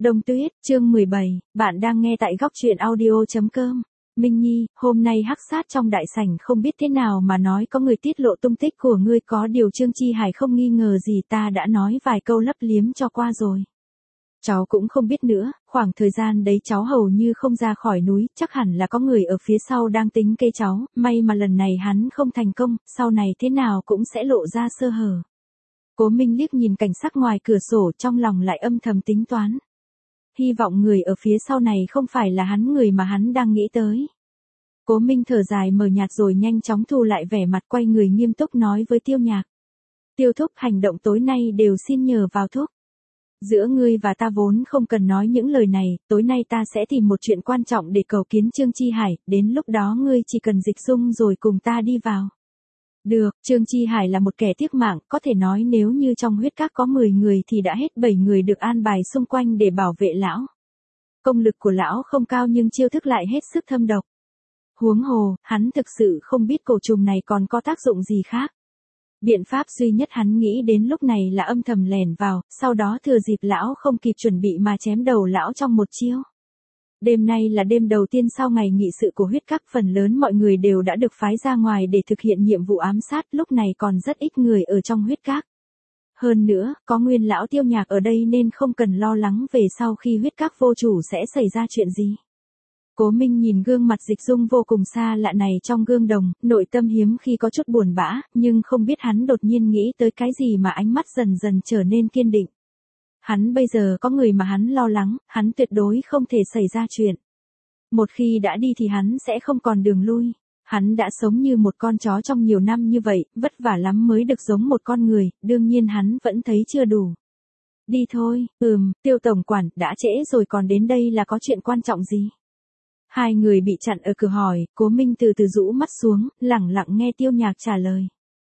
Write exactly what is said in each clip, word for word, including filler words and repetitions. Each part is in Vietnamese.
Đông Tuyết, chương mười bảy, bạn đang nghe tại góc truyện audio chấm com. Minh Nhi, hôm nay hắc sát trong đại sảnh không biết thế nào mà nói có người tiết lộ tung tích của ngươi, có điều Trương Chi Hải không nghi ngờ gì, ta đã nói vài câu lấp liếm cho qua rồi. Cháu cũng không biết nữa, khoảng thời gian đấy cháu hầu như không ra khỏi núi, chắc hẳn là có người ở phía sau đang tính kế cháu, may mà lần này hắn không thành công, sau này thế nào cũng sẽ lộ ra sơ hở. Cố Minh liếc nhìn cảnh sắc ngoài cửa sổ, trong lòng lại âm thầm tính toán. Hy vọng người ở phía sau này không phải là hắn, người mà hắn đang nghĩ tới. Cố Minh thở dài mờ nhạt rồi nhanh chóng thu lại vẻ mặt, quay người nghiêm túc nói với Tiêu Nhạc. Tiêu thúc, hành động tối nay đều xin nhờ vào thúc. Giữa ngươi và ta vốn không cần nói những lời này, tối nay ta sẽ tìm một chuyện quan trọng để cầu kiến Trương Chi Hải, đến lúc đó ngươi chỉ cần dịch dung rồi cùng ta đi vào. Được, Trương Chi Hải là một kẻ tiếc mạng, có thể nói nếu như trong huyết các có mười người thì đã hết bảy người được an bài xung quanh để bảo vệ lão. Công lực của lão không cao nhưng chiêu thức lại hết sức thâm độc. Huống hồ, hắn thực sự không biết cổ trùng này còn có tác dụng gì khác. Biện pháp duy nhất hắn nghĩ đến lúc này là âm thầm lẻn vào, sau đó thừa dịp lão không kịp chuẩn bị mà chém đầu lão trong một chiêu. Đêm nay là đêm đầu tiên sau ngày nghị sự của huyết các, phần lớn mọi người đều đã được phái ra ngoài để thực hiện nhiệm vụ ám sát, lúc này còn rất ít người ở trong huyết các. Hơn nữa, có Nguyên lão Tiêu Nhạc ở đây nên không cần lo lắng về sau khi huyết các vô chủ sẽ xảy ra chuyện gì. Cố Minh nhìn gương mặt dịch dung vô cùng xa lạ này trong gương đồng, nội tâm hiếm khi có chút buồn bã, nhưng không biết hắn đột nhiên nghĩ tới cái gì mà ánh mắt dần dần trở nên kiên định. Hắn bây giờ có người mà hắn lo lắng, hắn tuyệt đối không thể xảy ra chuyện. Một khi đã đi thì hắn sẽ không còn đường lui. Hắn đã sống như một con chó trong nhiều năm như vậy, vất vả lắm mới được giống một con người, đương nhiên hắn vẫn thấy chưa đủ. Đi thôi, ừm, Tiêu tổng quản, đã trễ rồi, còn đến đây là có chuyện quan trọng gì? Hai người bị chặn ở cửa hỏi, Cố Minh từ từ rũ mắt xuống, lẳng lặng nghe Tiêu Nhạc trả lời.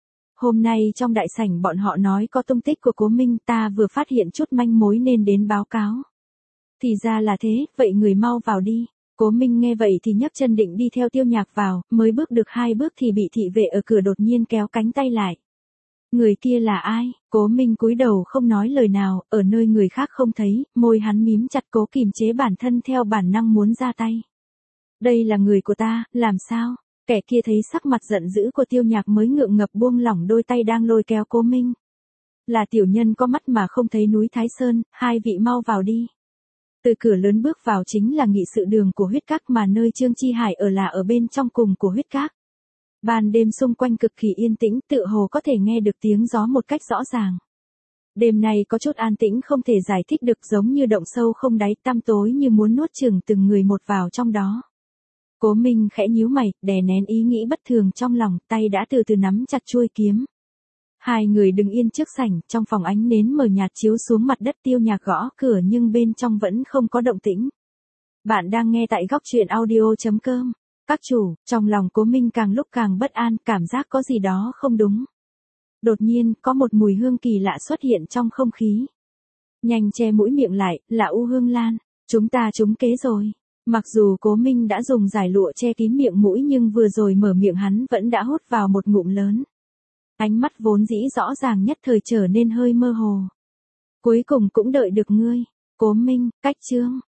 Hôm nay trong đại sảnh bọn họ nói có tung tích của Cố Minh, ta vừa phát hiện chút manh mối nên đến báo cáo. Thì ra là thế, vậy người mau vào đi. Cố Minh nghe vậy thì nhấc chân định đi theo Tiêu Nhạc vào, mới bước được hai bước thì bị thị vệ ở cửa đột nhiên kéo cánh tay lại. Người kia là ai? Cố Minh cúi đầu không nói lời nào, ở nơi người khác không thấy, môi hắn mím chặt cố kìm chế bản thân theo bản năng muốn ra tay. Đây là người của ta, làm sao? Kẻ kia thấy sắc mặt giận dữ của Tiêu Nhạc mới ngượng ngập buông lỏng đôi tay đang lôi kéo Cố Minh. Là tiểu nhân có mắt mà không thấy núi Thái Sơn, hai vị mau vào đi. Từ cửa lớn bước vào chính là nghị sự đường của huyết các, mà nơi Trương Chi Hải ở là ở bên trong cùng của huyết các. Ban đêm xung quanh cực kỳ yên tĩnh, tựa hồ có thể nghe được tiếng gió một cách rõ ràng. Đêm này có chút an tĩnh không thể giải thích được, giống như động sâu không đáy, tăm tối như muốn nuốt chửng từng người một vào trong đó. Cố Minh khẽ nhíu mày, đè nén ý nghĩ bất thường trong lòng, tay đã từ từ nắm chặt chuôi kiếm. Hai người đứng yên trước sảnh, trong phòng ánh nến mờ nhạt chiếu xuống mặt đất. Tiêu Nhạc gõ cửa nhưng bên trong vẫn không có động tĩnh. Bạn đang nghe tại góc truyện audio chấm com. Các chủ, trong lòng Cố Minh càng lúc càng bất an, cảm giác có gì đó không đúng. Đột nhiên, có một mùi hương kỳ lạ xuất hiện trong không khí. Nhanh che mũi miệng lại, là U Hương Lan. Chúng ta trúng kế rồi. Mặc dù Cố Minh đã dùng giải lụa che kín miệng mũi nhưng vừa rồi mở miệng hắn vẫn đã hút vào một ngụm lớn. Ánh mắt vốn dĩ rõ ràng nhất thời trở nên hơi mơ hồ. Cuối cùng cũng đợi được ngươi. Cố Minh, cách Trương.